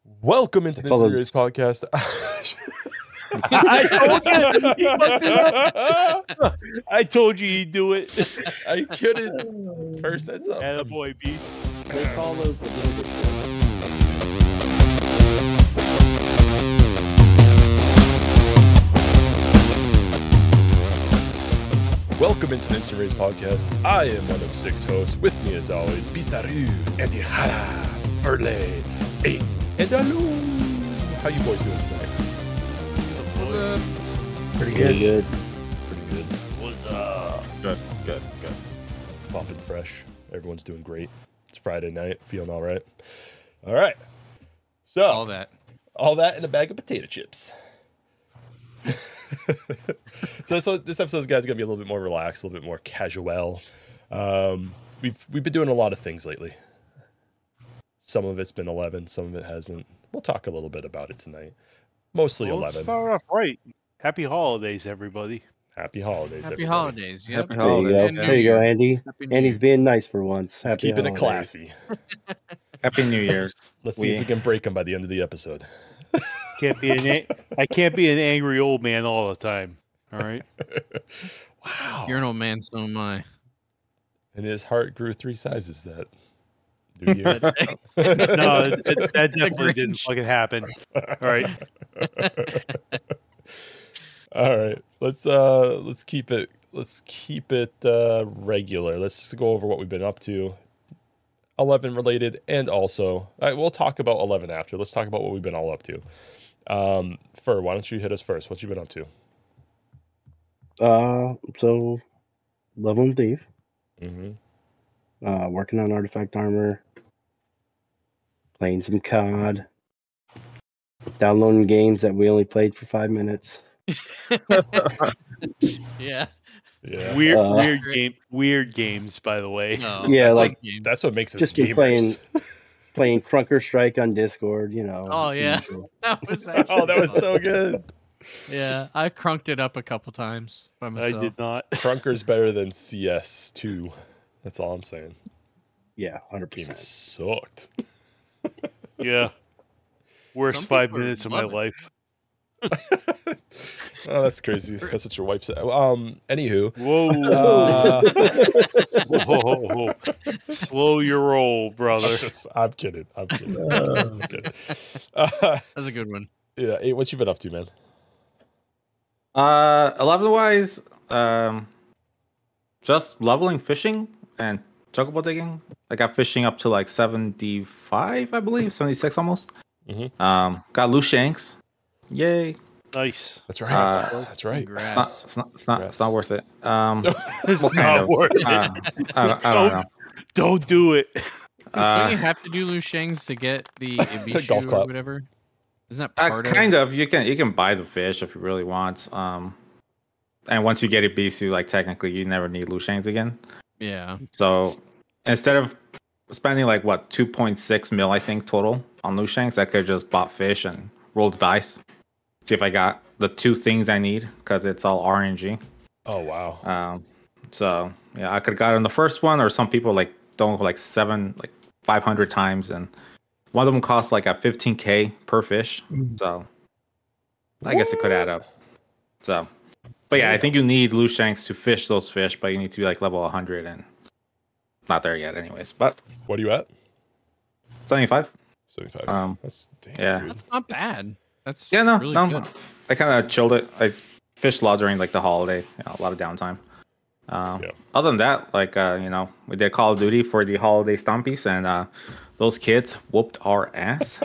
Welcome into the Instant Race podcast. I told you he'd do it. I couldn't. First said something. Attaboy, Beast. They call those the little bit. Welcome into the Instant Race podcast. I am one of 6 hosts. With me, as always, Bistaru, Andy Hara, Furley, 8, and Alou. How you boys doing tonight? Pretty good. Pretty good. What's Good. Popping fresh. Everyone's doing great. It's Friday night. Feeling all right. All right. So All that in a bag of potato chips. So this episode, guys, is gonna be a little bit more relaxed, a little bit more casual. We've been doing a lot of things lately. Some of it's been 11, some of it hasn't. We'll talk a little bit about it tonight. Mostly 11. Start off right. Happy holidays, everybody. Happy holidays, Happy everybody. holidays. Yep. There you go. And New There you go, Year. Andy. Happy New Andy's Year. being nice for once. Let's keep it holidays. classy. Happy New Year's. Let's see if we can break them by the end of the episode. I can't be an angry old man all the time. All right. Wow. You're an old man, so am I. And his heart grew 3 sizes that New Year. No, that definitely didn't Grinch. fucking happen. All right. All right. Let's keep it regular. Let's go over what we've been up to. 11 related, and also we'll talk about 11 after. Let's talk about what we've been all up to. Fur, why don't you hit us first? What you been up to? So leveling thief, Mm-hmm. working on artifact armor, playing some COD, downloading games that we only played for 5 minutes. Yeah. Yeah. Weird games, by the way. No, Yeah, that's like- a game. That's what makes us Just been gamers. playing Crunker Strike on Discord, you know. Oh, yeah. usual. That was actually Oh, that was fun. so good. Yeah, I crunked it up a couple times by I myself. did not. Crunker's better than CS2. That's all I'm saying. Yeah, Game 100%. sucked. Yeah. Worst Some 5 people minutes of my love it. life. Oh, that's crazy. That's what your wife said. Anywho. Whoa. Whoa. Slow your roll, brother. I'm kidding. I'm kidding. That's a good one. Yeah, hey, what you been up to, man? 11 wise, just leveling fishing and chocobo digging. I got fishing up to like 75, I believe, 76 almost. Mhm. Got loose shanks. Yay! Nice. That's right. That's right. Congrats. It's not worth it. It's What kind not of? worth it. I don't know. Don't do it. Don't you have to do loose shangs to get the Ibishu Golf or clap. whatever? Isn't that part of Kind of. You can buy the fish if you really want. And once you get a Bisu, like technically you never need loose shanks again. Yeah. So instead of spending like 2.6 mil, I think total on loose shanks, I could just bought fish and roll the dice, see if I got the 2 things I need because it's all RNG. Oh, wow. So yeah, I could have gotten the first one, or some people like don't like 500 times, and one of them costs like a 15K per fish. So I guess it could add up. So, but yeah, I think you need loose shanks to fish those fish, but you need to be like level 100 and not there yet, anyways. But What are you at? 75. 75. That's damn, yeah. dude. That's not bad. That's Yeah, no, really no. good. I kind of chilled it. I fished a lot during like the holiday, a lot of downtime. Other than that, like we did Call of Duty for the holiday stompies, and those kids whooped our ass.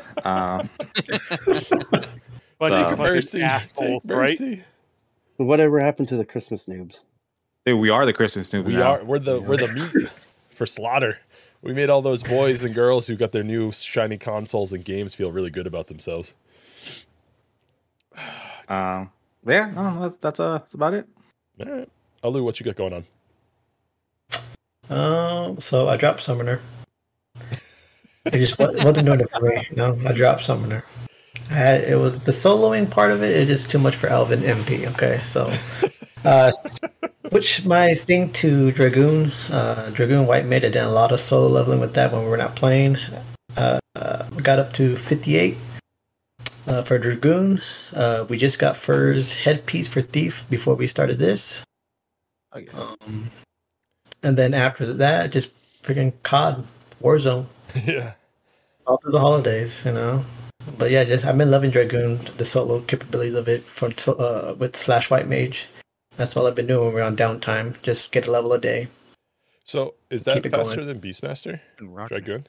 Bunch of Take fucking Mercy. assholes, Take right? mercy. Whatever happened to the Christmas noobs? Dude, we are the Christmas noobs We now. are. We're the meat for slaughter. We made all those boys and girls who got their new shiny consoles and games feel really good about themselves. Yeah, no, that's about it. All right. Alu, what you got going on? So I dropped Summoner. I just wasn't doing it for me. I dropped Summoner. It was the soloing part of it. It is too much for Alvin MP. Okay, so switched my thing to Dragoon. Dragoon White Mage. I did a lot of solo leveling with that when we were not playing. Got up to 58. For Dragoon, we just got Fur's headpiece for Thief before we started this. I guess. And then after that, just freaking COD, Warzone, Yeah. all through the holidays, you know. But yeah, just I've been loving Dragoon, the solo capabilities of it from with Slash White Mage. That's all I've been doing when we're on downtime. Just get a level a day. So is that Keep it faster going. than Beastmaster? Dragoon?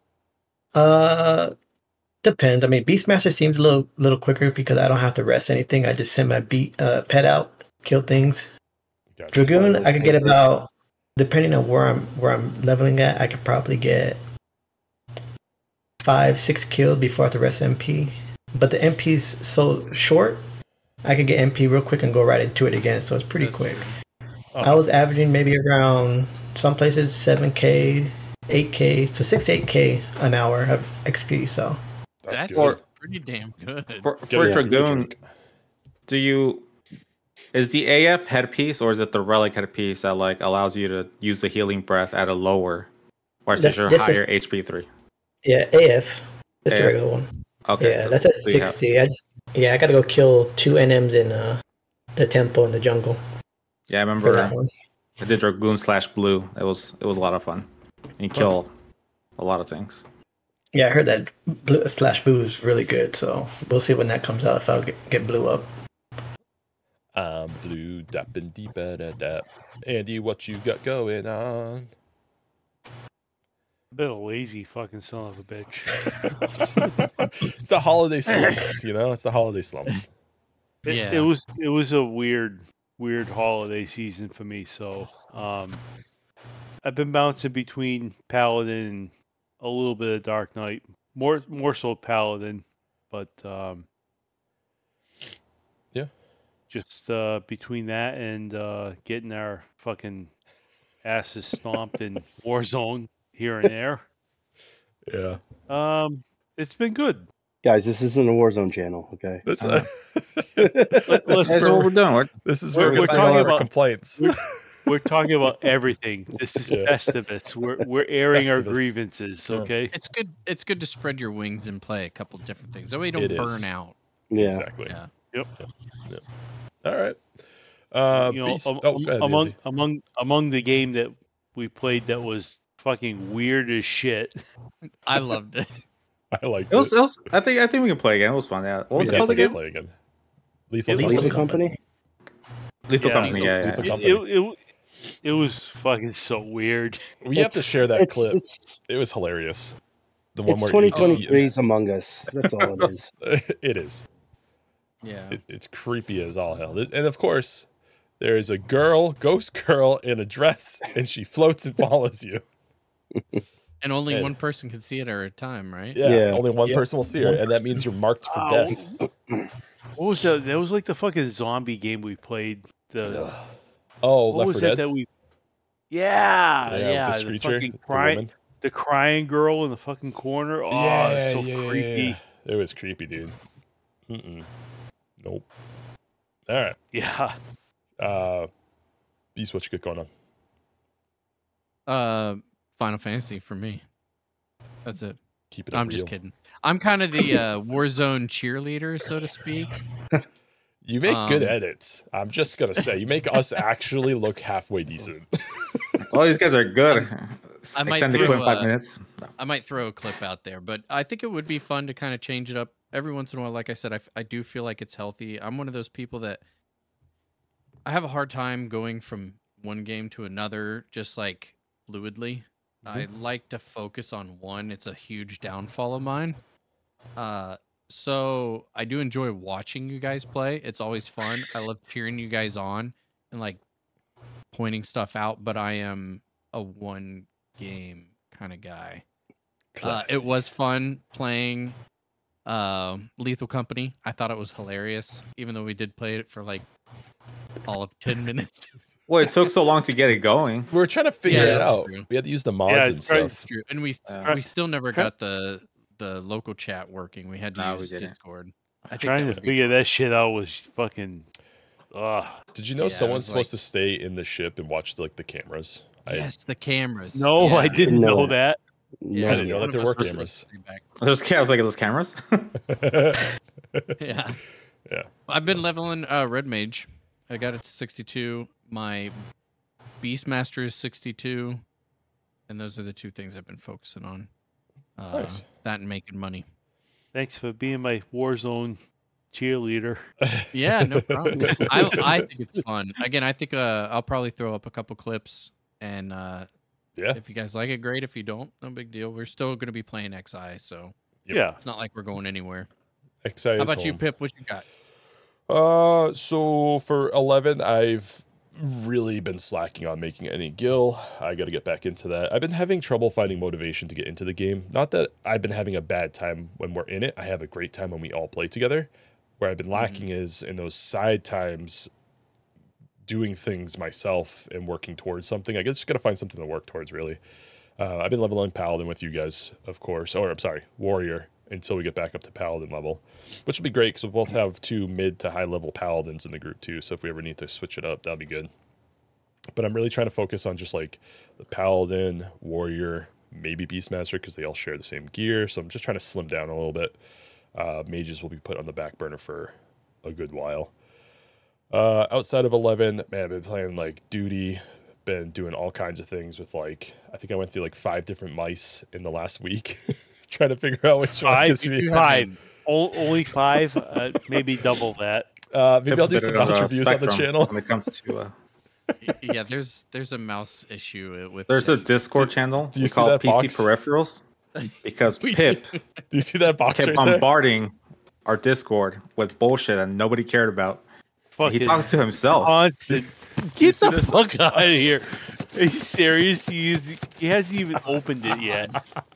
Depends. I mean, Beastmaster seems a little quicker because I don't have to rest anything. I just send my pet out, kill things. Gotcha. Dragoon, I could get about, depending on where I'm leveling at, I could probably get 5-6 kills before I have to rest MP. But the MP's so short, I could get MP real quick and go right into it again. So it's pretty That's quick. true. Oh, I was nice. averaging maybe around some places 7K, 8K, so 6 to 8K an hour of XP. So That's That's good. pretty damn good. For Get it, Dragoon, Drake. is the AF headpiece or is it the relic headpiece that like allows you to use the healing breath at a lower, or is This- your this is- higher HP 3? yeah, AF. It's the AF. regular one. Okay. Yeah, that's at So you have- 60. I gotta go kill 2 NMs in the temple in the jungle Yeah, I for remember that one. I did Dragoon / Blue. It was a lot of fun. You kill a lot of things. Yeah, I heard that Blue is really good, so we'll see when that comes out if I'll get Blue up. Blue dap and deep dap. Andy, what you got going on? I've been a lazy fucking son of a bitch. It's the holiday slumps, you know? It's the holiday slumps. Yeah. It was a weird holiday season for me. So I've been bouncing between Paladin and a little bit of Dark Knight, more so Paladin, but Yeah. just between that and getting our fucking asses stomped in Warzone here and there. Yeah. It's been good. Guys, this isn't a Warzone channel, okay? This, I know. this, Listen, is That's where, what we're doing. this is where we're we're talking talking about- our complaints. We're talking about everything. This is Yeah. Festivus. We're airing our Festivus. grievances. Yeah. Okay. It's good. It's good to spread your wings and play a couple different things. That way you don't It is. burn out. Yeah. Exactly. Yeah. All right. You know, Beast. Oh, go ahead, Nancy. among the game that we played that was fucking weird as shit. I loved it. I like It was. I think we can play again. It was fun. Yeah. What was we it called definitely again? play again. Lethal Lethal Company. Lethal Company? Lethal Yeah. Company. Yeah. Lethal Yeah. Company. It was fucking so weird. We have to share that clip. It's It was hilarious. The one it's where he gets 2023's Among Us. That's all it is. eaten. It is. Yeah. It's creepy as all hell. And of course, there's a girl, ghost girl, in a dress, and she floats and follows you. And only And- one person can see it at a time, right? Yeah, Yeah. only one Yep. person will see her, and that means you're marked for Ow. death. What was that? That was like the fucking zombie game we played. The Oh, what Left was 4 that Dead. that we? Yeah, with yeah. the The screecher, fucking the crying, woman. the crying girl in the fucking corner. Oh, it's so creepy. yeah. It was creepy, dude. Nope. All right. Yeah. Beast, what you got going on? Final Fantasy for me. That's it. Keep it. I'm just kidding. I'm kind of the Warzone cheerleader, so to speak. You make good Um, edits. I'm just gonna say, you make us actually look halfway decent. Oh, these guys are good. I might Extend the throw, clip 5 minutes. No. I might throw a clip out there, but I think it would be fun to kind of change it up every once in a while. Like I said, I do feel like it's healthy. I'm one of those people that I have a hard time going from one game to another, just like fluidly. I like to focus on one. It's a huge downfall of mine. So I do enjoy watching you guys play. It's always fun. I love cheering you guys on and like pointing stuff out, but I am a one game kind of guy. Classy. It was fun playing Lethal Company. I thought it was hilarious, even though we did play it for like all of 10 minutes. Well, it took so long to get it going. We were trying to figure Yeah, it that's out. true. We had to use the mods Yeah, and it's right. stuff. True. And we still never got the local chat working. We had to No, we use didn't. Discord. I think Trying that to would be figure fun. that shit out was fucking. Did you know Yeah, it someone's was supposed to stay in the ship and watch like the cameras? Yes, the cameras. No, Yeah. I didn't No. know that. Yeah, I didn't know one that there of were us was cameras. supposed to be back. I was like, those cameras. Yeah. Yeah. I've been leveling Red Mage. I got it to 62. My Beastmaster is 62. And those are the two things I've been focusing on. Nice. That and making money. Thanks for being my Warzone cheerleader. Yeah, no problem. I think it's fun. Again, I think I'll probably throw up a couple clips, and Yeah. if you guys like it, great. If you don't, no big deal. We're still going to be playing XI, so Yep. Yeah. it's not like we're going anywhere. Excited. How about you, Pip? What you got? So for 11, I've really been slacking on making any gil. I got to get back into that. I've been having trouble finding motivation to get into the game. Not that I've been having a bad time when we're in it. I have a great time when we all play together. Where I've been lacking is in those side times doing things myself and working towards something. I just got to find something to work towards, really. I've been leveling Paladin with you guys, of course. Or, I'm sorry, Warrior, until we get back up to Paladin level. Which will be great, because we'll both have 2 mid to high level Paladins in the group, too. So if we ever need to switch it up, that'll be good. But I'm really trying to focus on just, like, the Paladin, Warrior, maybe Beastmaster, because they all share the same gear. So I'm just trying to slim down a little bit. Mages will be put on the back burner for a good while. Outside of 11, man, I've been playing like Duty, been doing all kinds of things with like, I think I went through like 5 different mice in the last week, trying to figure out which one gives me. Only 5, maybe double that. Maybe I'll do some mouse reviews on the channel. When it comes to Yeah, there's a mouse issue with. there's a Discord channel do you we see call that PC box? Peripherals because We Pip Do you see that box kept right there? bombarding our Discord with bullshit and nobody cared about. He Fucking talks to himself. constant. Get see the this? fuck out of here. Are you serious? He hasn't even opened it yet.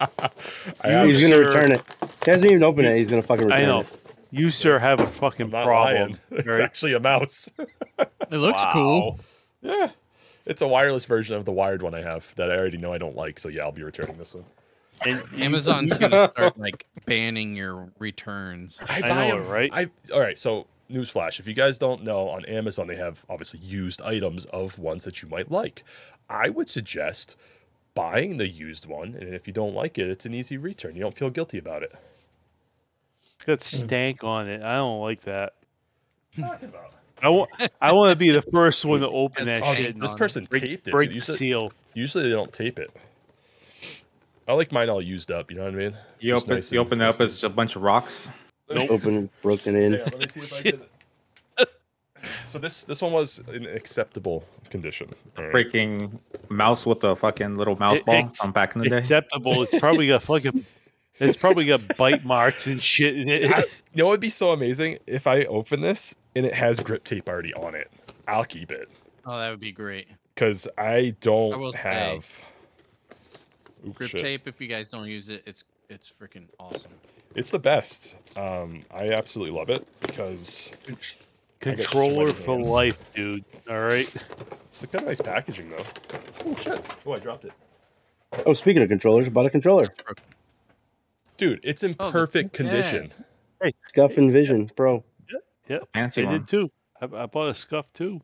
He's You, gonna sir- return it. He hasn't even opened it. He's gonna fucking return I know. it. You, sir, have a fucking I'm not problem. lying. It's right? actually a mouse. It looks cool. Yeah. It's a wireless version of the wired one I have that I already know I don't like. So yeah, I'll be returning this one. And Amazon's gonna start like banning your returns. I know buy it, 'em. right? All right, so newsflash. If you guys don't know, on Amazon they have obviously used items of ones that you might like. I would suggest buying the used one, and if you don't like it, it's an easy return. You don't feel guilty about it. it's got stank on it. I don't like that. Talking about. I want to be the first one to open that Oh, shit. this and person break, taped it, Break dude. You the said- seal. Usually they don't tape it. I like mine all used up. You know what I mean? You Just open, nice you and- open it up, it's just a bunch of rocks. Open and broken in. Hang on, let me see if I can. So this one was in acceptable condition. All right. Freaking mouse with the fucking little mouse It- ball it's from back in the day. Acceptable. It's probably got fucking. It's probably got bite marks and shit in it. You know what would be so amazing if I open this and it has grip tape already on it. I'll keep it Oh, that would be great. because I I don't will say, have Oops, Grip shit. tape. If you guys don't use it, it's freaking awesome. It's the best. I absolutely love it because Controller sweaty for hands. life, dude. All right. it's got nice packaging though. Oh shit! Oh, I dropped it. Oh, speaking of controllers, I bought a controller. Dude, it's in Oh, the perfect thing- condition. Scuff and Vision Pro, Yep. Fancy I one. did too. I bought a scuff too.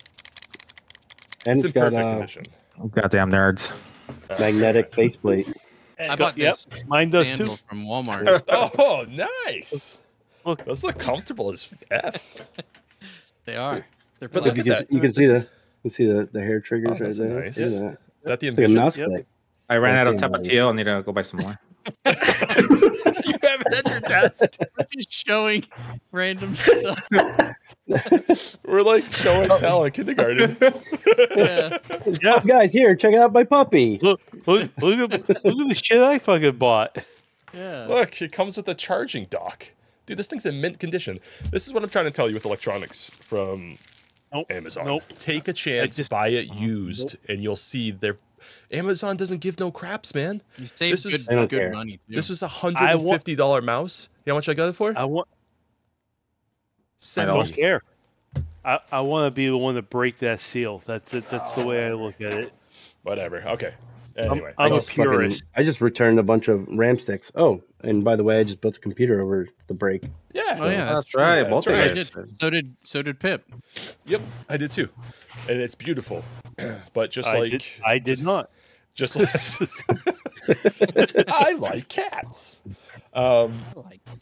and It's it's in got perfect a condition. Goddamn nerds. magnetic faceplate. I bought Yep. this Mine does sandal too. from Walmart. Oh, nice. Look. Those look comfortable as F. They are. They're But flat. look You at can, that. you can see This the hair triggers Oh, right that's there. nice. Look at Is that. that the It's like a Envision? mouse Yep. click. I ran out of Fancy one. Tapatio. I need to go buy some more. You have it at your desk. Just showing random stuff. We're like show and tell in kindergarten. Yeah. Yeah. Guys, here, check out my puppy. Look at the shit I fucking bought. Yeah. Look, it comes with a charging dock. Dude, this thing's in mint condition. This is what I'm trying to tell you with electronics from Nope. Amazon. Nope. Take a chance, just- buy it used, and you'll see their Amazon doesn't give no craps, man. You save This is- I don't good care. money. Too. This was $150 mouse. You know how much I got it for? I don't 70. care. I want to be the one to break that seal. That's it. That's the way I look at it. Whatever. Okay. Anyway. I'm a just fucking- purist. I just returned a bunch of RAM sticks. Oh, and by the way, I just built a computer over the break. yeah. Oh, yeah, That's right. That's Both right. of I you. did. So did Pip. Yep. I did too. And it's beautiful. But just I did not. just like I like cats. Like,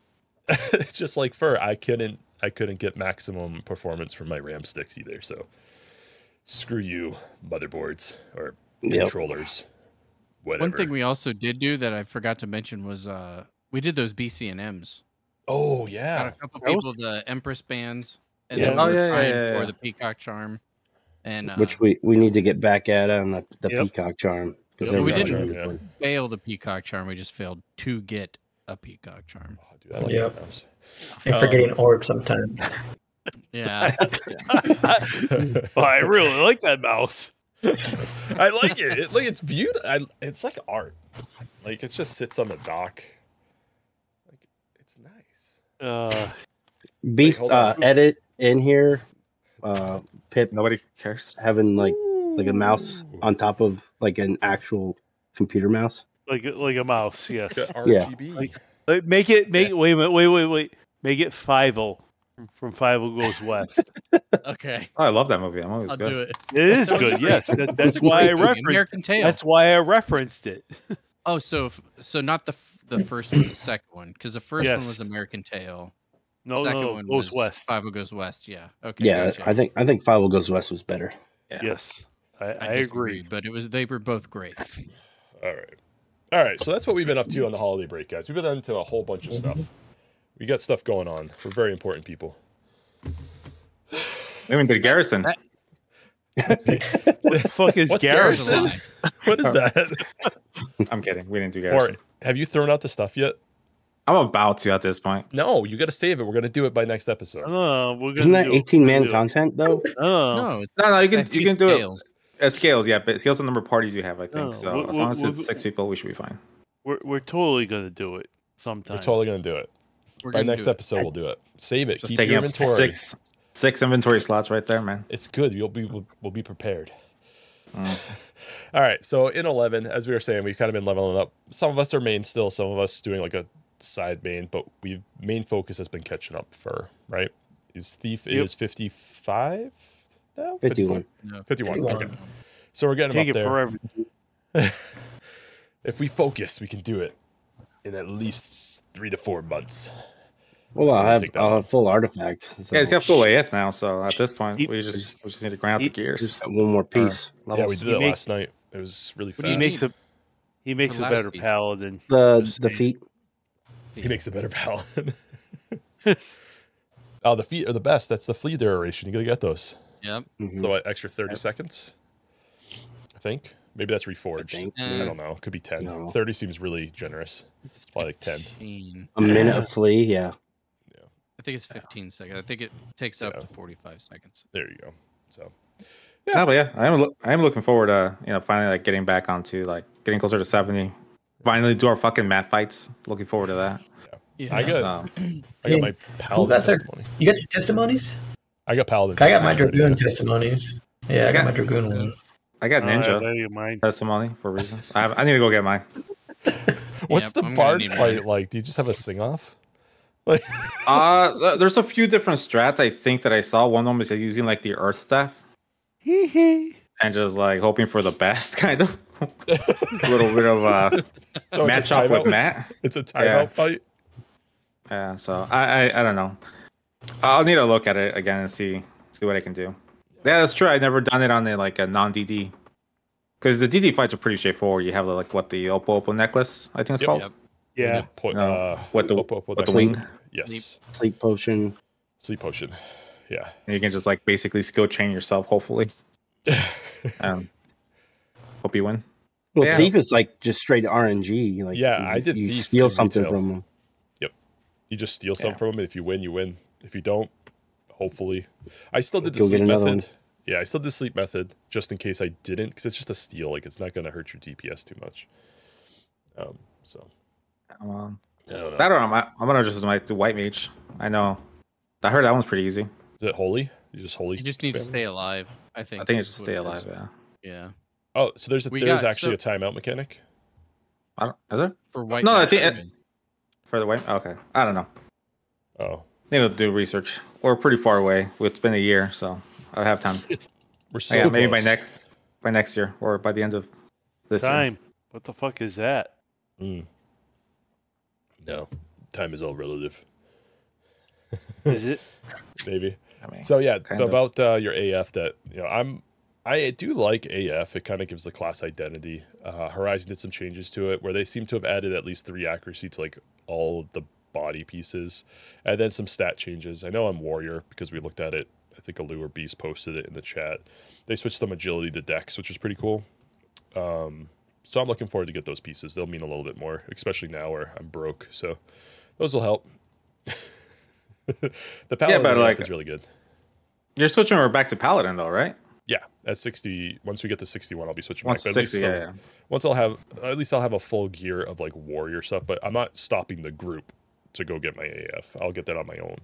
it's just like fur. I couldn't get maximum performance from my RAM sticks either. So screw you, motherboards or Yep. controllers. Whatever. One thing we also did do that I forgot to mention was we did those BC&Ms. Oh Got a yeah. couple That was- people the Empress bands, and Yeah. then Oh, we were yeah, trying yeah, for yeah. the Peacock Charm, and Which we need to get back at on the Yep. Peacock Charm. 'cause Yep, they're we running didn't- this yeah. one. fail the Peacock Charm. We just failed to get a Peacock Charm. Oh, dude, I like Yep. that mouse. And forgetting orb sometimes. Yeah, Oh, I really like that mouse. I like it. Like it's beautiful. It's like art. Like it just sits on the dock. Like it's nice. Beast hold on. edit in here. Pip Nobody cares. having like a mouse on top of like an actual computer mouse. Like a mouse, yes. It's got Yeah. RGB. Make it wait a minute, wait. Make it Fievel from Fievel Goes West. okay, Oh, I love that movie. That movie was I'll good. do it. It is good, yes. That's why I Great movie, referenced. American Tail. That's why I referenced it. Oh, so not the first one, the second one, because the first one Yes. was American Tail. No, Second no, one Goes was West. Five Goes West. Yeah. Okay. Yeah, gotcha. I think Five Goes West was better. Yeah. Yes, I disagree, agree. but they were both great. All right. So that's what we've been up to on the holiday break, guys. We've been into a whole bunch of stuff. We got stuff going on. We're very important people. I mean, the Garrison. What the fuck is What's Garrison? Garrison? What is that? I'm kidding. We didn't do Or Garrison. have you thrown out the stuff yet? I'm about to at this point. No, you got to save it. We're gonna do it by next episode. No, we're gonna Isn't that do it. 18-man We're gonna content though? do it. No, No, it's No, you can actually you can do scales. it. Scales, yeah, but it scales the number of parties you have. I think No, so. we- As long as we- it's 6 people, we should be fine. we're totally gonna do it sometime. We're totally gonna do it. We're By gonna next do it. episode, we'll do it. Save it. Just Keep taking your up inventory. six inventory slots right there, man. It's good. We'll be prepared. All right. So in 11, as we were saying, we've kind of been leveling up. Some of us are main still. Some of us doing like a side main, but main focus has been catching up for right. His thief Yep. is 55 now. 51. No, 51. 51. Okay. So we're getting Take him it up there. forever. If we focus, we can do it in at least 3 to 4 months. Well, I'll Take that have off. full artifact. Yeah, he's so got full AF now, so at this point, He- we just need to grind out the gears. just got one more piece. Yeah, we Levels. did He it make- last night. It was really What do you fast. mean? He makes a last better season. paladin. The Just the saying. feet. He makes a better paladin. Oh, the feet are the best. That's the flea duration. You gotta get those. Yep. Mhm. So what, extra 30 seconds? I think. Maybe that's reforged. I, think. don't know. Could be 10. No. 30 seems really generous. It's Probably like 10. 15. A minute of flea, yeah. I think it's 15 seconds. I think it takes up Yeah. to 45 seconds. There you go. So Yeah, but yeah, I am looking forward to finally like getting back onto like getting closer to 70. Finally do our fucking mat fights. Looking forward to that. Yeah. I got So, my paladin that's our- testimony. You got your testimonies? I got paladin. I got my testimony Dragoon ready. testimonies. Yeah, I got my Dragoon one. I got Ninja Mine. testimony for reasons. I need to go get mine. What's Yep, the I'm gonna bard need fight mine. like? Do you just have a sing off? Like There's a few different strats I think that I saw. One of them is using like the Earth Staff Hee hee. and just like hoping for the best, kind of. A little bit of so match up with Matt. It's a timeout Yeah. fight. Yeah, so I don't know. I'll need to look at it again and see what I can do. Yeah, that's true. I've never done it on the like a non-DD. Because the DD fights are pretty straightforward. You have like what the Oppo necklace, I think it's Yep. called. Yep. Yeah. No, with the with wing. Yes. Sleep potion. Sleep potion. Yeah. And you can just like basically skill chain yourself, hopefully. Hope you win. Well, Yeah. thief is like just straight RNG. Like Yeah, you, I did you thief steal in something retail. from them. You just steal some Yeah. from them. If you win, you win. If you don't, hopefully. I still did the You'll get sleep another method. Yeah, I still did the sleep method just in case I didn't, because it's just a steal. Like it's not going to hurt your DPS too much. So I don't know. I don't know. I'm gonna just like do white mage. I know. I heard that one's pretty easy. Is it holy? You just holy. You just need to spam? stay alive. I think. I think it's is just what stay it alive. is. Yeah. Yeah. Oh, so there's We there's got- actually so- a timeout mechanic. I don't. Is there For white. No, I Mage, think- I mean. for the white? Okay. I don't know. Oh, Need to do research. We're pretty far away. It's been a year, so I have time. we're so Yeah, maybe by close. next year or by the end of this year. Time. What the fuck is that? No, time is all relative. Is it? Maybe. I mean, So yeah, kind of. about your AF. That I do like AF. It kind of gives the class identity. Horizon did some changes to it where they seem to have added at least 3 accuracy to like all of the body pieces, and then some stat changes. I know on Warrior because we looked at it. I think Alu or Beast posted it in the chat. They switched some agility to Dex, which is pretty cool. So I'm looking forward to get those pieces. They'll mean a little bit more, especially now where I'm broke. So those will help. The Paladin but, AF like, is really good. You're switching over back to Paladin though, right? Yeah, at 60. Once we get to 61, I'll be switching Once back. But at 60, least yeah. once at least I'll have a full gear of like warrior stuff. But I'm not stopping the group to go get my AF. I'll get that on my own.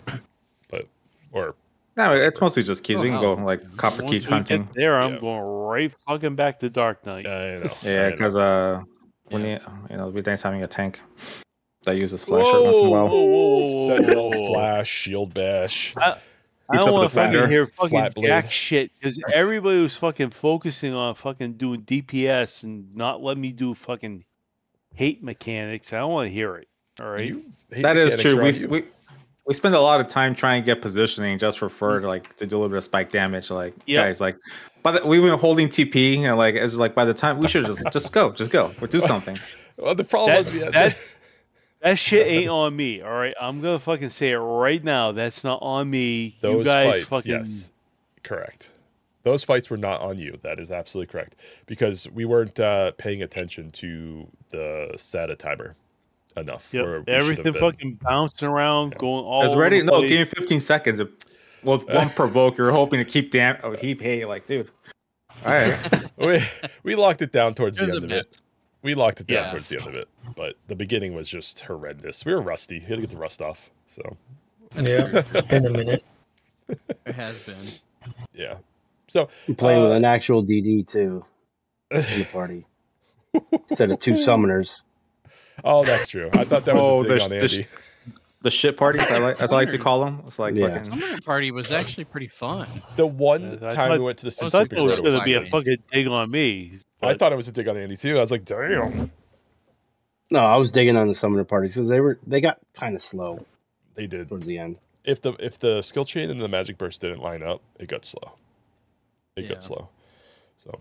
No, it's mostly just keys. Oh, we can go hell. like copper Once key we hunting. get there, I'm Yeah. going right fucking back to Dark Knight. I know. Yeah, I know. because when we nice having a tank that uses flash once in a while. Whoa. Sentinel, flash, shield bash. I Eats don't up want the to fucking flatter, hear flat fucking blade. jack shit because everybody was fucking focusing on fucking doing DPS and not letting me do fucking hate mechanics. I don't want to hear it. All right. You hate That is mechanics, true. right? We spend a lot of time trying to get positioning just for like to do a little bit of spike damage. Like Yep. guys, like, but we've been holding TP and like it's like by the time we should just go, or do something. Well, the problem was we had That shit ain't on me. All right. I'm going to fucking say it right now. That's not on me. those you guys fights. fucking. Yes, correct. Those fights were not on you. That is absolutely correct because we weren't paying attention to the SATA timer enough. Yep. where we should Everything have been. fucking bouncing around, going all It's over ready. the No, place. give me 15 seconds. It was one provoke. You're hoping to keep hey, like, dude. All right. we locked it down towards It was the a end of it. myth. We locked it down Yeah. towards the end of it, but the beginning was just horrendous. We were rusty. We had to get the rust off. So Yeah, it's been a minute. It has been. yeah. So I'm playing with an actual DD too in the party instead of 2 summoners. oh, that's true. I thought that was a dig on the Andy. shit parties, as I like to call them. It's like Yeah. fucking. Summoner Party was actually pretty fun. The one I time thought- we went to the I Super thought that was Super going to Zero be a Black fucking dig on me. I but- thought it was a dig on Andy too. I was like, damn. No, I was digging on the summoner parties because they got kind of slow They did. towards the end. If the skill chain and the magic burst didn't line up, it got slow. It Yeah. got slow. So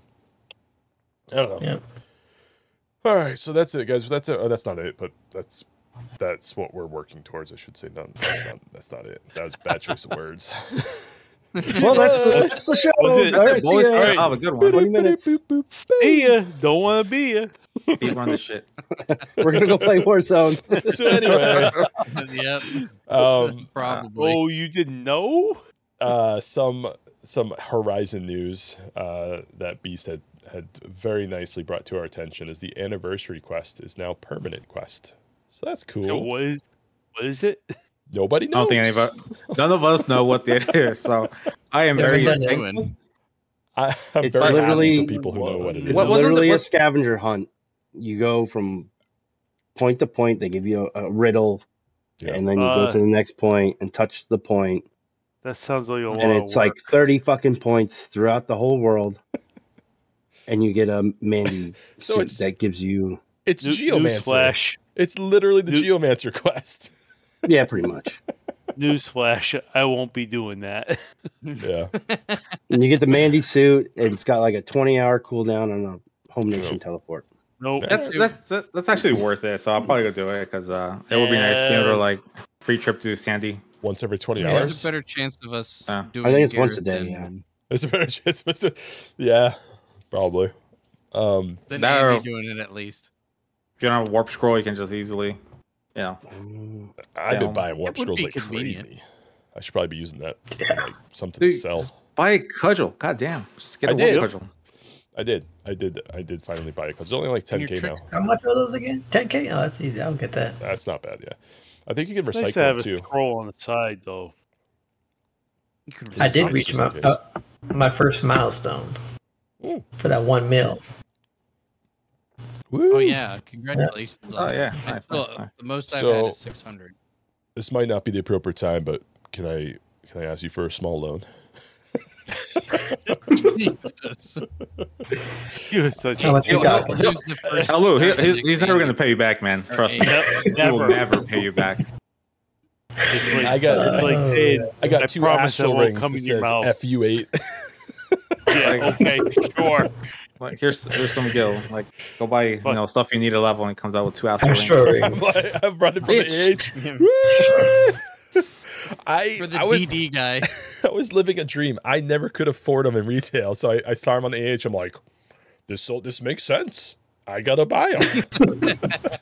I don't know. Yeah. All right, so that's it, guys. That's it. Oh, that's not it, but that's what we're working towards. I should say. No, that's not it. That was a bad choice of words. Well, that's the show. Was it- All right, Boys, see ya. All right. oh, a good one. 20 minutes. See ya. Don't want to be ya. Keep running this shit. We're gonna go play Warzone. So anyway, Yep, probably. Oh, you didn't know? some Horizon news that Beast had very nicely brought to our attention is the anniversary quest is now permanent quest. So that's cool. So what is it? Nobody I knows. don't think none of us know what it is. So I am There's very a button. thankful. Doing. I'm It's very happy literally- for people who know what it is. It's What wasn't literally the- a scavenger hunt. You go from point to point. They give you a riddle, Yeah. and then you go to the next point and touch the point, That sounds like a lot and of it's work. like 30 fucking points throughout the whole world, and you get a Mandy So suit it's that gives you, Geomancer. Newsflash. It's literally the New- Geomancer quest. yeah, pretty much. Newsflash. I won't be doing that. Yeah. And you get the Mandy suit, and it's got like a 20-hour cooldown on a home nation teleport. Nope. That's actually worth it. So I'll probably go do it because it would be nice being able to like free trip to Sandy. Once every 20 Yeah. There's hours. a better chance of us Yeah. doing. I think it's once a Gareth day, than- There's a better chance. Yeah, probably. Than That or- Andy doing it at least. If you don't have a warp scroll, you can just easily, I've been Yeah. buying warp It would scrolls be like convenient. crazy. I should probably be using that. Like something Dude, to sell. just buy a cudgel. God damn. Just get I a did. warp cudgel. I did finally buy it because it's only like And your 10k now. tricks- How much are those again? 10K? Oh, that's easy. I'll get that. That's not bad. Yeah, I think you can Nice recycle to have them a too. scroll on the side, though. You could I did Just reach in my case. my first milestone Ooh. for that 1 mil. Woo! Oh yeah, congratulations! on Oh, that. yeah. I Nice, still, nice, nice. The most I've So- had is 600. This might not be the appropriate time, but can I ask you for a small loan? Jesus. You're such How a much you got? Who's the first Hello, person he's to never get going to pay you back, man. or Trust me. eight? He will never. never pay you back. It's like, I got- it's like saying, I got I 2 promise I astral won't rings come that in your says mouth. FU8. yeah, okay, sure. Like here's some gil. Like go buy Fuck. stuff you need a level and it comes out with 2 astral Astral rings. rings. I'm, like, I'm running from the Bitch. AH. Woo! For the I was DD guy. I was living a dream. I never could afford them in retail, so I saw them on the AH. I'm like, this makes sense. I gotta buy them.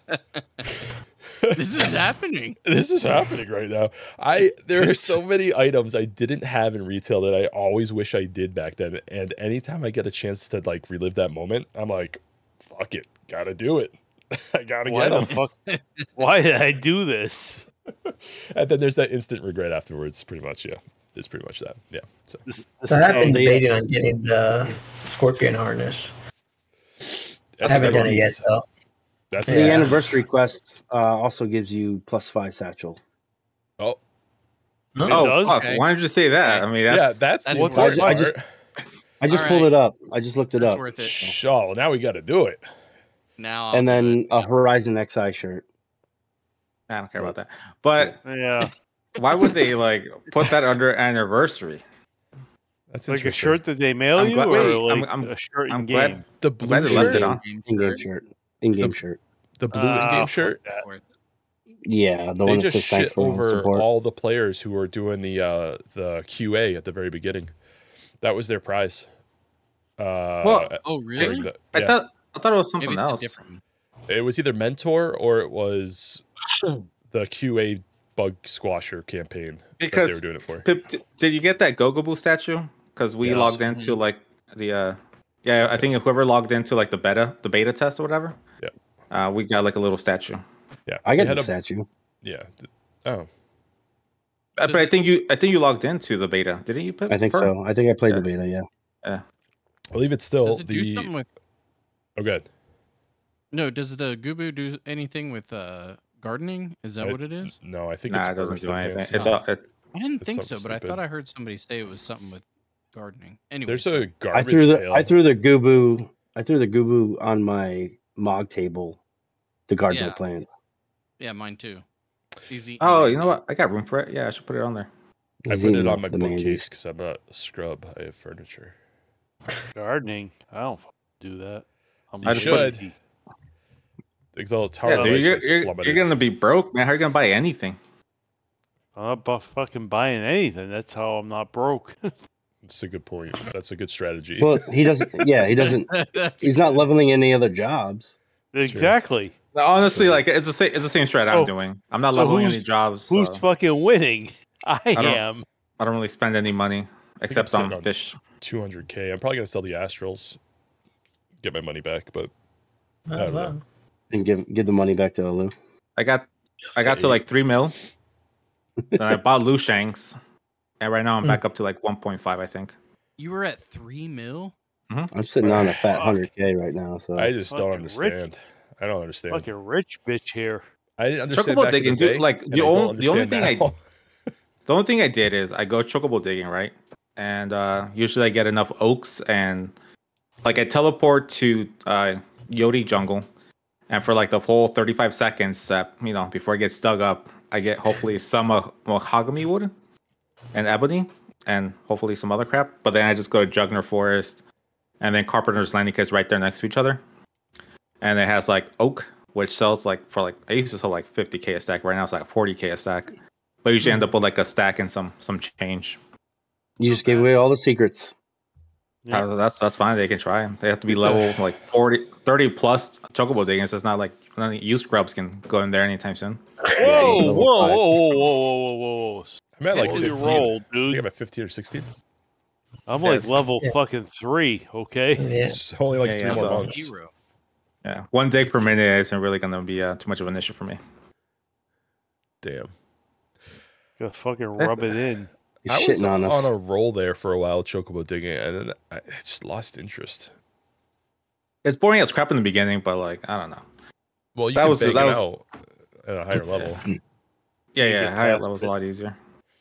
This is happening. This is happening right now. There are so many items I didn't have in retail that I always wish I did back then. And anytime I get a chance to like relive that moment, I'm like, fuck it, gotta do it. I gotta Why get the them. fuck? Why did I do this? And then there's that instant regret afterwards. Pretty much, yeah. It's pretty much that. Yeah. So This So I have been they- debating on getting the Scorpion harness. I that's haven't a done it yet nice- though. That's The a nice anniversary piece. quest also gives you +5 satchel. Oh, It Oh does? fuck! Okay. Why did you say that? I mean, yeah, that's that's the that's important worth part. it. I just All pulled right. it up. I just looked it That's up. worth it. Oh, now we got to do it. Now, And I'll do then it. a Horizon XI shirt. I don't care about that. But Yeah, why would they like put that under anniversary? That's like a interesting. shirt that they mail I'm you, glad- or wait, like I'm a shirt I'm in glad- game. The I'm glad blue they left shirt. it on. In-game shirt. In-game The- shirt. The blue in-game shirt. Fuck that. Worth it. Yeah, the They one that just says thanks shit for all over support. all the players who were doing the QA at the very beginning. That was their prize. Well, Oh, really? I yeah. thought it was Maybe something it's a else. different one. It was either Mentor or it was the QA bug squasher campaign that they Because were doing it for. Pip, did you get that Gogoboo statue? Because we Yes. logged into like the yeah, I think whoever logged into like the beta test or whatever. Yeah. We got like a little statue. Yeah, I they got had the a- statue. Yeah. Oh, But I think you logged into the beta, didn't you, Pip? I think Fur? so. I think I played Yeah. the beta, yeah. I believe it's still Does it do the. something with? Oh, good. No, does the Gubu do anything with gardening? Is that I- what it is? No, I think Nah, it's it doesn't Earth do anything. enhancement. It's all, I didn't It's think so, something but I stupid. thought I heard somebody say it was something with gardening. Anyway, There's a I garbage threw the pail. I threw the Gubu on my Mog table to guard Yeah. my plants. yeah, mine too. Easy. oh, you know what? I got room for it. Yeah, I should put it on there. I He's put it eating on my the bookcase mayonnaise. because I'm not a scrub. I have furniture. Gardening. I don't fucking do that. I'm I You should. lazy. Exalt Tower Yeah, dude, prices you're plummeted. gonna be broke, man. How are you gonna buy anything? I'm not fucking buying anything. That's how I'm not broke. That's a good point. That's a good strategy. Well, he doesn't. Yeah, he doesn't. He's not leveling any other jobs. It's true. exactly. No, honestly, So- like it's the same strat So- I'm doing. I'm not so leveling who's- any jobs. Who's so fucking winning? I don't- am. I don't really spend any money except sitting on on- fish. 200K. I'm probably gonna sell the Astrals, get my money back. But Oh, don't know. wow. And give the money back to Olu. I got So to like 3 mil. Then I bought Lu Shanks, and right now I'm Hmm. back up to like 1.5, I think. You were at 3 mil. I'm sitting on a fat Fuck. 100K right now. So I just don't Fucking understand. I don't understand. Fucking rich bitch here. I didn't understand Chocobo back in digging, the dude, day, like, and the I don't only understand thing I- now. The only thing I did is I go chocobo digging, right? And usually I get enough oaks and like I teleport to Yodi jungle, and for like the whole 35 seconds that before it gets dug up, I get hopefully some mahogany wood and ebony and hopefully some other crap. But then I just go to Jugner Forest and then Carpenter's Landing because right there next to each other, and it has like oak, which sells like for I used to sell like 50K a stack. Right now it's like 40K a stack. But I usually end up with like a stack and some change. you just gave away all the secrets. Yeah. That's fine. They can try. They have to be It's level like 30 plus chocobo digging. So it's not like none of you scrubs can go in there anytime soon. Whoa, Yeah, whoa, he's whoa, level whoa, five. whoa, whoa, whoa, whoa. I'm at like Slow your 15. roll, I think dude. I'm at 15 or 16. I'm Yeah, like it's- level Yeah. fucking 3, okay? Yeah. It's only like Yeah, 3 yeah, more so- months. 0. Yeah, 1 dig per minute isn't really gonna be too much of an issue for me. Damn. Gotta fucking rub it in. He's I was shitting on us. a roll there for a while, chocobo digging, and then I just lost interest. It's boring as crap in the beginning, but like I don't know. Well, you That can was- bang that it was- out at a higher level. Yeah, You yeah, get higher past level's it. a lot easier.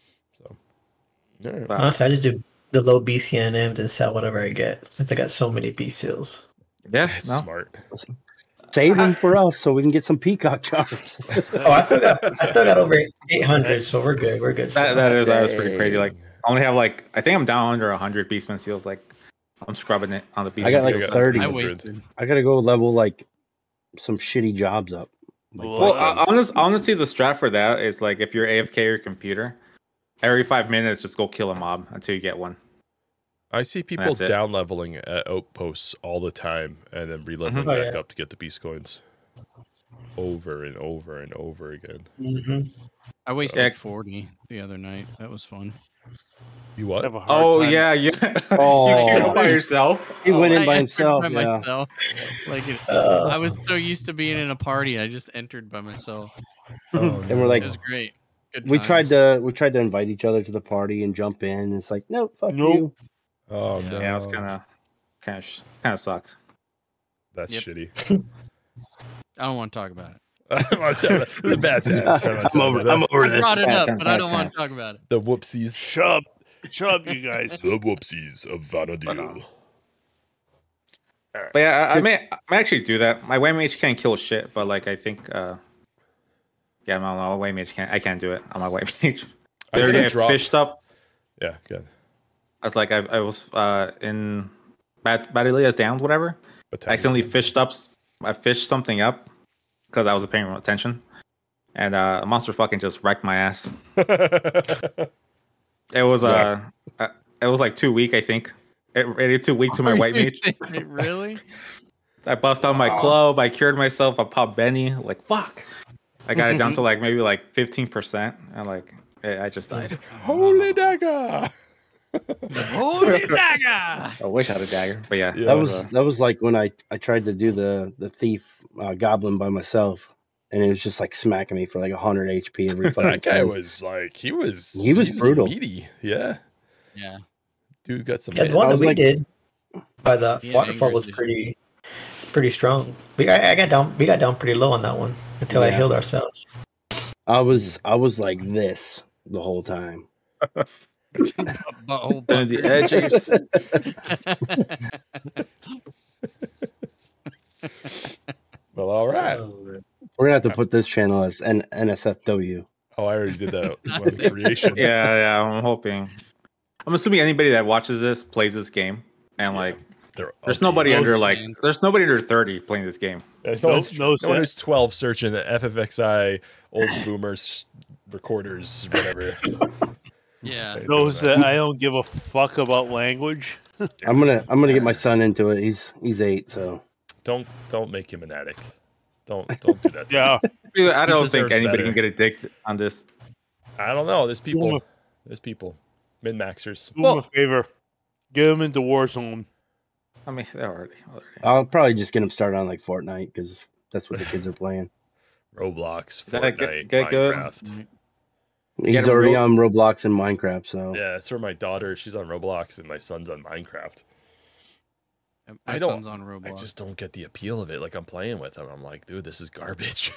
All right. But, Honestly, I just do the low BCNMs and sell whatever I get since I got so many B seals. yeah, It's no. smart. Save them for us so we can get some peacock charms. Oh, I still got over 800, so we're good. We're good. That is pretty crazy. Like Dang. I only have like I think I'm down under 100 Beastman seals. Like I'm scrubbing it on the Beastman I got like seals. 30. I 100. wasted. I gotta go level like some shitty jobs up. Like, Well, Well, honestly, the strat for that is like if you're AFK your computer, every 5 minutes just go kill a mob until you get one. I see people That's it. down leveling at outposts all the time and then re-leveling Mhm. Oh, back yeah. up to get the beast coins. Over and over and over again. Mhm. I wasted Yeah. 40 the other night. That was fun. You what? have a hard Oh time. yeah. Oh. You queued by yourself. He went in I by entered himself. by Yeah. myself. Like I Uh, was so used to being in a party, I just entered by myself. Oh, And we're like, It was great. Good we times. tried to invite each other to the party and jump in. And it's like, no, fuck Nope. you. oh Yeah. no. Yeah, it was kind of sucked. That's Yep. shitty. I don't want to talk about it. It was a bad time. I'm over I this. brought it Bad up, times, but I bad don't want times. to talk about it. The whoopsies. Shut up, you guys. The whoopsies of Vanadil. But yeah, I may actually do that. My Wayne Mage can't kill shit, but like I think, yeah, I don't know. Wayne Mage can't. I can't do it on my Wayne Mage. I'm They're gonna getting drop- fished up. Yeah, good. I was like, I was in Badalia's down, whatever. I accidentally fished up. I fished something up because I wasn't paying attention, and a monster fucking just wrecked my ass. It was it was like 2 week, I think. It too weak to my white mage. Really? I bust out my club. I cured myself. I popped Benny. Like fuck. I got it down to like maybe like 15%, and like I just died. Holy dagger! Holy dagger! I wish I had a dagger, but yeah, Yeah. That was like when I tried to do the thief goblin by myself, and it was just like smacking me for like 100 HP every fucking That guy time. was like, he was brutal. meaty. Yeah, Yeah. dude got some. yeah, the hits. one I that was we like- did by the He had waterfall anger was issues. pretty strong. We got down pretty low on that one until I Yeah. healed ourselves. I was like this the whole time. Butthole And the pucker. edges. Well, all right. We're gonna have to put this channel as NSFW. Oh, I already did that with the creation. yeah, I'm hoping. I'm assuming anybody that watches this plays this game, and Yeah. like, They're there's updated. nobody Both under like, fans. there's nobody under 30 playing this game. There's No- no, no one sense. who's 12 searching the FFXI old boomers recorders, whatever. Yeah. They're Knows doing that I don't give a fuck about language. I'm gonna get my son into it. He's 8, so Don't make him an addict. Don't do that. to Yeah. Dude, I don't think deserves anybody better. can get addicted on this. him. I don't know. There's people. Well- There's people. Min maxers. Do him a favor. Get him into Warzone. I mean, they're already. I'll probably just get him started on like Fortnite because that's what the kids are playing. Roblox, That Fortnite, get good. Minecraft. He's him already real- on Roblox and Minecraft, so Yeah, it's for my daughter. She's on Roblox, and my son's on Minecraft. My I don't- son's on Roblox. I just don't get the appeal of it. Like I'm playing with him. I'm like, dude, this is garbage.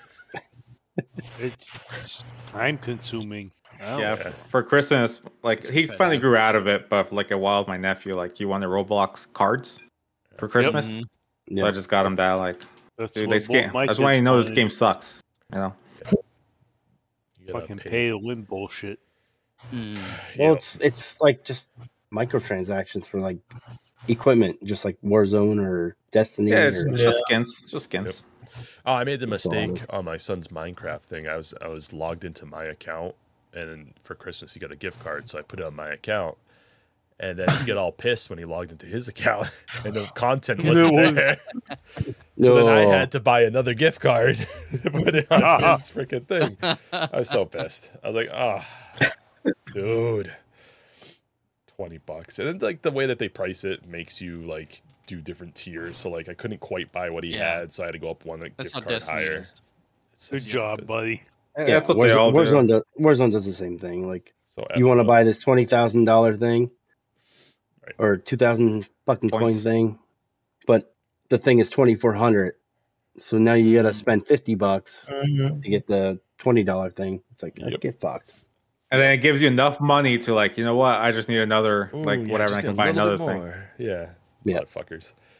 It's time consuming. Yeah, yeah. for Christmas, like It's he good, finally yeah. grew out of it, but for like a while, my nephew like he wanted Roblox cards for Christmas, Mhm. so yeah. I just got him that. Like, That's dude, what this both game. my That's why kids you know this wanted. game sucks. You know, You gotta Fucking pay to win bullshit. Mm. Well, it's like just microtransactions for like equipment, just like Warzone or Destiny. yeah, it's or, just skins, just skins. Oh, I made the That's all mistake it on my son's Minecraft thing. I was logged into my account, and then for Christmas he got a gift card, so I put it on my account. And then he got all pissed when he logged into his account, and the content wasn't No. there. So then I No. had to buy another gift card to put it on his freaking thing. I was so pissed. I was like, oh, dude, $20. And then like the way that they price it makes you like do different tiers. So like I couldn't quite buy what he Yeah. had, so I had to go up one That's gift how card Destiny higher. is. It's so Good job, stupid. buddy. Yeah, Yeah, that's what they all Warzone, do. Warzone does the same thing. Like So you want to effed buy up. this $20,000 thing, Right. or 2,000 fucking coin Points. thing, but the thing is 2,400. So now you gotta Mhm. spend $50 Mhm. to get the $20 thing. It's like Yep. get fucked. And then it gives you enough money to like, you know what? I just need another Ooh, like yeah, whatever. just I can a buy little another bit thing. more. Yeah. Yeah. Motherfuckers.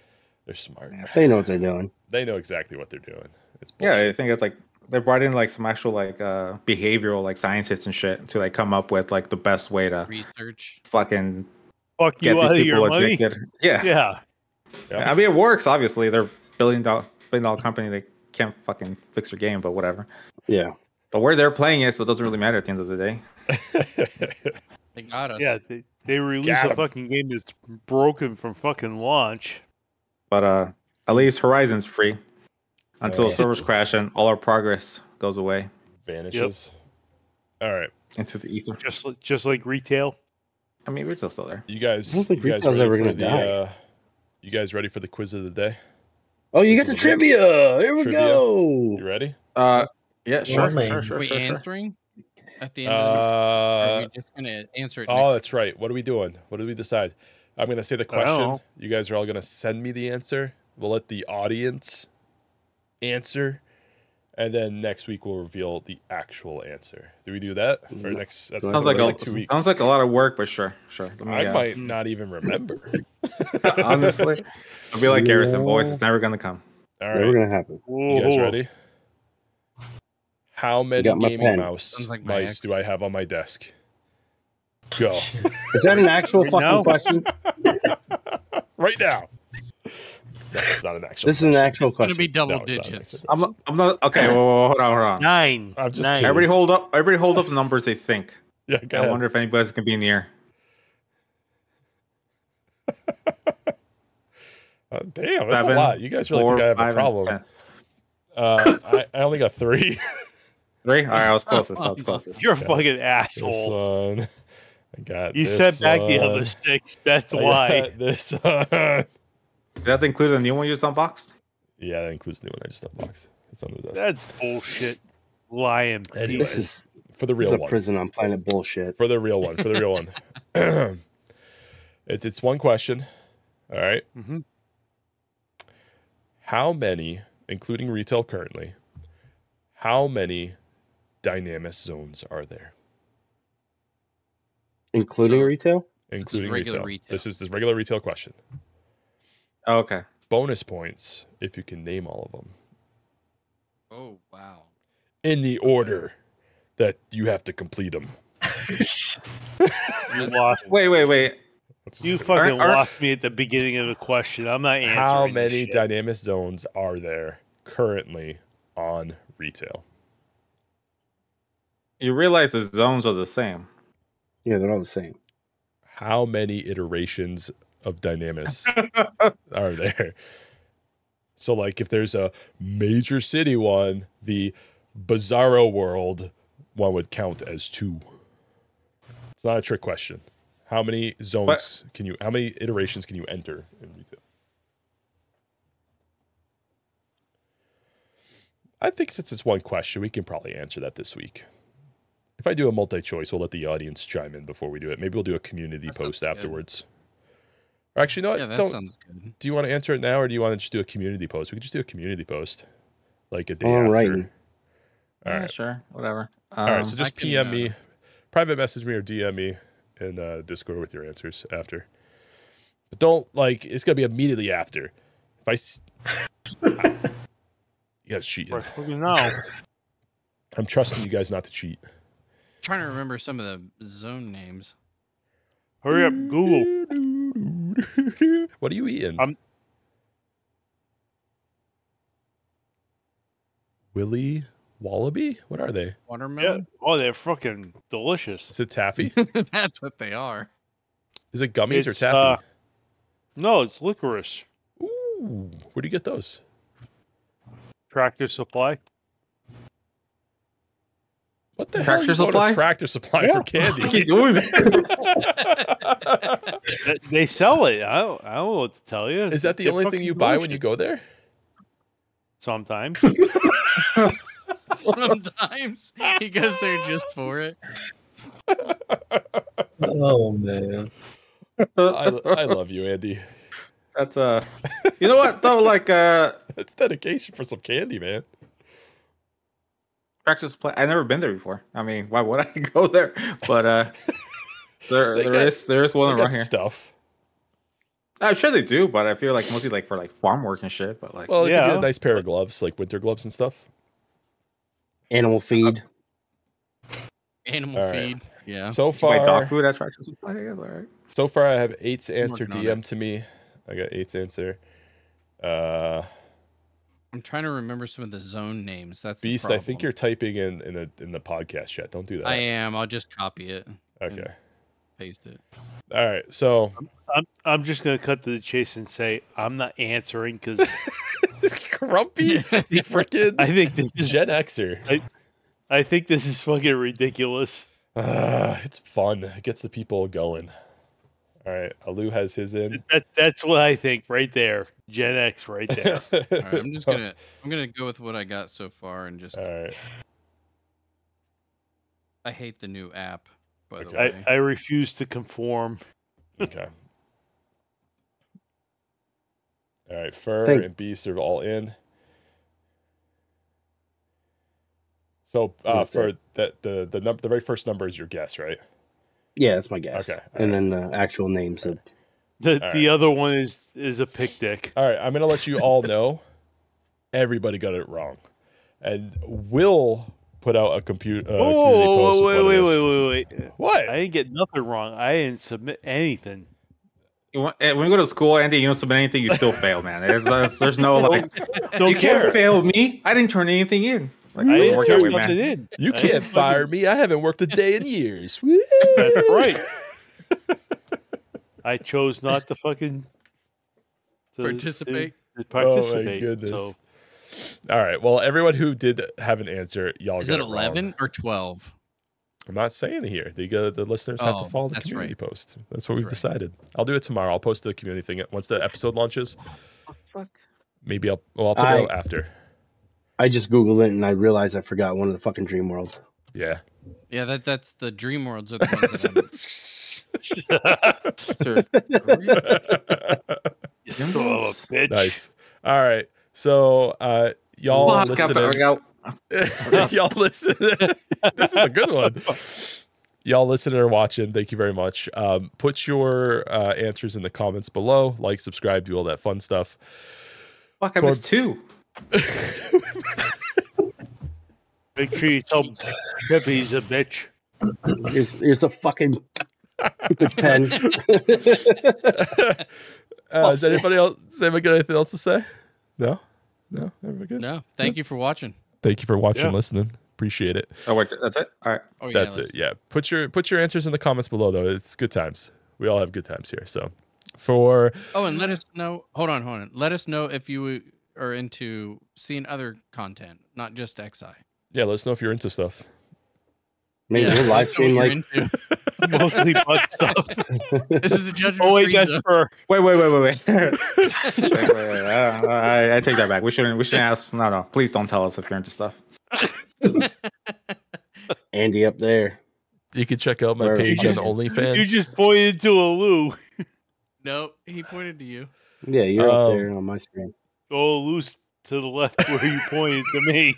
They're smart. They know what they're doing. They know exactly what they're doing. It's Yeah, bullshit. I think it's like they brought in like some actual like behavioral like scientists and shit to like come up with like the best way to Research. fucking Fuck get you these out of your people money. addicted. Yeah. Yeah. I mean, it works. Obviously, they're billion-dollar company. They can't fucking fix their game, but whatever. Yeah. But where they're playing it, so it doesn't really matter at the end of the day. They got us. Yeah. They release Got a 'em. fucking game that's broken from fucking launch. But at least Horizon's free until the yeah. servers crash and all our progress goes away Vanishes. All right. into the ether. Just like retail. I mean, we're still there. You guys, I don't think you guys retail's ready ever for gonna the die. you guys ready for the quiz of the day? Oh, you This got the is a week. trivia. Here we Trivia. go. You ready? Yeah, sure, man. sure, Are sure, we sure, sure. answering at the end of the or are we just gonna answer it? Oh, next? that's right. What are we doing? What did we decide? I'm gonna say the I don't question. know. You guys are all gonna send me the answer. We'll let the audience answer, and then next week we'll reveal the actual answer. Do we do that? Or next? That's Sounds Sounds like, 2 weeks. sounds like a lot of work, but sure, sure. Let me, I might not even remember. honestly, I'll be like Garrison, boys. It's never gonna come. All Never right, gonna happen. you guys ready? How many got my gaming pen. mouse Sounds like my mice ex. do I have on my desk? Go Is that an actual Right fucking now? question? right now. No, it's not an actual. This is an question. actual It's gonna question. be double No, it's not an digits. actual I'm not okay. Whoa, hold on. 9. I'm just 9. kidding. Everybody hold up the numbers they think. Yeah, go I ahead. wonder if anybody's gonna be in the air. Damn, that's 7, a lot. You guys really 4, think I have 5, a and problem? 10. I only got 3. 3? All right, I was closest. I was closest. You're a Yeah. fucking This asshole. one. I got You this sent back the one. other 6. That's I why. got this one. Did that include a new one you just unboxed? Yeah, that includes the new one I just unboxed. It's on the desk. That's bullshit. Lying. Anyway. This is For the this is real a one. prison on planet bullshit. For the real one. For the real one. It's one question. All right. Mm-hmm. How many, including retail currently, how many Dynamis zones are there? Including So- retail? Including regular retail. retail. This is the regular retail question. Oh, okay. Bonus points if you can name all of them Oh wow. in the order that you have to complete them. You lost. Wait. You fucking Are- lost me at the beginning of the question. I'm not answering. How this many shit. Dynamis zones are there currently on retail? You realize the zones are the same. Yeah, they're all the same. How many iterations of Dynamis are there? So, like, if there's a major city one, the Bizarro World one would count as 2. It's not a trick question. How many zones how many iterations can you enter in retail? I think since it's one question, we can probably answer that this week. If I do a multi-choice, we'll let the audience chime in before we do it. Maybe we'll do a community That sounds post good. afterwards. Or actually, no, Yeah, that don't. sounds good. Do you want to answer it now, or do you want to just do a community post? We could just do a community post, like a day Oh, I'm after. writing. All Yeah, right. sure, whatever. All right, so I just can, PM me, private message me, or DM me in Discord with your answers after. But don't it's gonna be immediately after. If you guys cheating. We're fucking now. I'm trusting you guys not to cheat. trying to remember some of the zone names. Hurry up, Google. What are you eating? I'm- Willy Wallaby? What are they? Yeah. Watermelon. Oh, they're fucking delicious. Is it taffy? That's what they are. Is it gummies or It's, taffy? No, it's licorice. Ooh, where do you get those? Tractor Supply. What the Tractor hell? You go to Supply? Tractor Supply for What are you candy. doing? They sell it. I don't know what to tell you. Is that the They're only thing fucking you buy when you delicious. go there? Sometimes. Sometimes he goes there just for it. Oh man. I love you, Andy. That's you know what though? Like That's dedication for some candy, man. practice play. I've never been there before. I mean, why would I go there? But They there got- is one They around got here. stuff. I'm sure they do, but I feel like mostly like for like farm work and shit. But like, Well, if you get Yeah. a nice pair of gloves, like winter gloves and stuff. Animal feed. Animal All right. feed. Yeah. So you buy dog far, food at Tractor Supply. I guess, all right. so far, I have 8's answer working on DM it. to me. I got 8's answer. I'm trying to remember some of the zone names. That's the Beast, I think problem. you're typing in the podcast chat. Don't do that. I am. I'll just copy it. Okay. Paste it. All right. So I'm just gonna cut to the chase and say I'm not answering because Grumpy, freaking I think this is Gen Xer. I think this is fucking ridiculous. It's fun. It gets the people going. All right. Alu has his in. That's what I think right there. Gen X right there. All right, I'm gonna go with what I got so far and just. All right. I hate the new app. By the Okay. way. I refuse to conform. Okay. All right. Fur Thank- and Beast are all in. So What's for the very first number is your guess, right? Yeah, that's my guess. Okay, And then the actual names of. The right. other one is a pick dick. All right, I'm gonna let you all know. Everybody got it wrong, and Will put out a community post. with one of this. Wait. What? I didn't get nothing wrong. I didn't submit anything. When you go to school, Andy, you don't submit anything, you still fail, man. There's no like, Don't you care. can't fail me. I didn't turn anything in. Like, I it doesn't didn't work that turn way, nothing man. in. You I can't didn't fire fucking- me. I haven't worked a day in years. Woo! That's right. I chose not to fucking Participate. To Oh my participate. goodness. So All right. Well, everyone who did have an answer, y'all Is got it wrong. 11 or 12? I'm not saying it here. The listeners have to Oh, follow the that's community right. post. That's what we've That's right. decided. I'll do it tomorrow. I'll post the community thing once the episode launches. Fuck. Maybe I'll put it out after. I just Googled it and I realized I forgot one of the fucking Dream Worlds. Yeah. Yeah, that's the Dream Worlds are the ones that Sir, you son of a bitch. Nice. All right. So y'all Fuck, listening. Y'all listen. This is a good one. Y'all listening or watching, thank you very much. Put your answers in the comments below. Like, subscribe, do all that fun stuff. Fuck, I missed 2. Make sure you tell Trippy he's a bitch. Here's a fucking stupid pen. Is anybody else? Does anybody got anything else to say? No. Everybody good? No, thank you for watching. Thank you for watching, Yeah. listening. Appreciate it. Oh wait, that's it. All right. Oh, yeah, That's let's- it. Yeah. Put your answers in the comments below, though. It's good times. We all have good times here. So, for Oh, and let us know. Hold on. Let us know if you are into seeing other content, not just XI. yeah, let us know if you're into stuff. Maybe Yeah, we'll live let us know stream what like you're into. Mostly butt stuff. This is a judgment. Oh wait, free that's zone. for Wait. Wait. I take that back. We shouldn't ask. No. Please don't tell us if you're into stuff. Andy up there. You can check out my Where- page You on just- OnlyFans. you just pointed to a Lou. Nope, he pointed to you. Yeah, you're up Um, there on my screen. Oh, Lou's to the left where you pointed to me.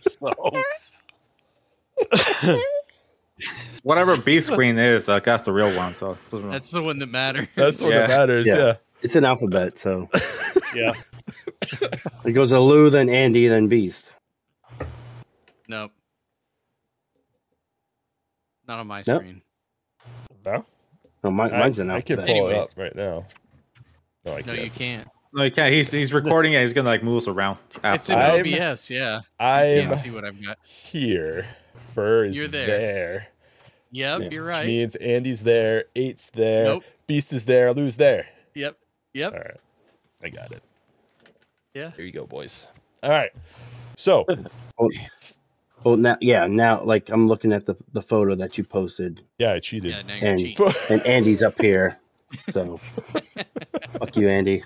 So Whatever B screen is, that's the real one. So That's the one that matters. That's the one that Yeah. matters. Yeah. Yeah. It's an alphabet, so yeah, it goes to Lou, then Andy, then Beast. Nope. Not on my Nope. screen. No? No, mine's an I can alphabet. pull it Anyways. up right now. No, I No, can't. you can't. no, you can't. He's recording it. He's gonna like move us around It's after. in I'm- OBS, yeah. You I'm can't see what I've got. here. Fur is You're there. there. Yep, Yeah. you're Which right. means Andy's there. 8's there. Nope. Beast is there. Lou's there. Yep. All right. I got it. Yeah. Here you go, boys. All right. So, Oh, now, like I'm looking at the photo that you posted, yeah, I cheated. Yeah, now you're And- cheating. and Andy's up here. So, fuck you, Andy.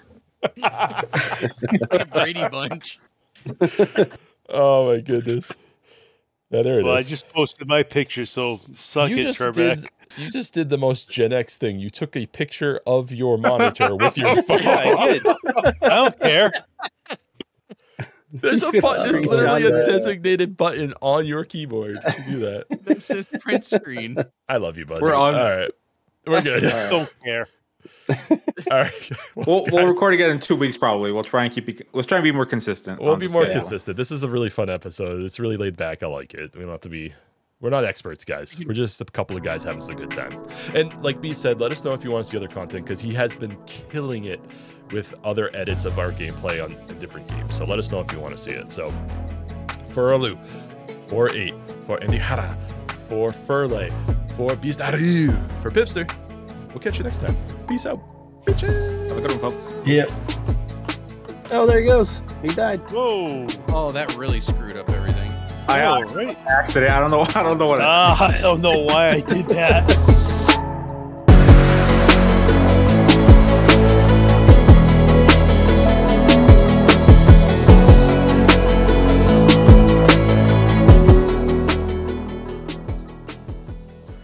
Brady Bunch. Oh, my goodness. Yeah, there it is. well, I just posted my picture, so suck it, Trebek. You just did the most Gen X thing. You took a picture of your monitor with your phone. Yeah, I did. I don't care. There's a button. There's Sorry, literally a John. designated button on your keyboard to do that. This is print screen. I love you, buddy. We're on- All right. We're good. All right. Don't care. All right. We'll guys, record again in 2 weeks probably. We'll try and be more consistent. we'll on be the more schedule. consistent. This is a really fun episode. It's really laid back. I like it. We don't have to be. We're not experts, guys. We're just a couple of guys having a good time. And like B said, let us know if you want to see other content because he has been killing it with other edits of our gameplay on different games. So let us know if you want to see it. So for Alu, for 8, for Indihara, for Furley, for Beastaru, for Pipster. We'll catch you next time. Peace out. Bitches. Have a good one, folks. Yep. Oh, there he goes. He died. Whoa. Oh, that really screwed up everything. I All right. accident. I don't know what. I don't know why I did that.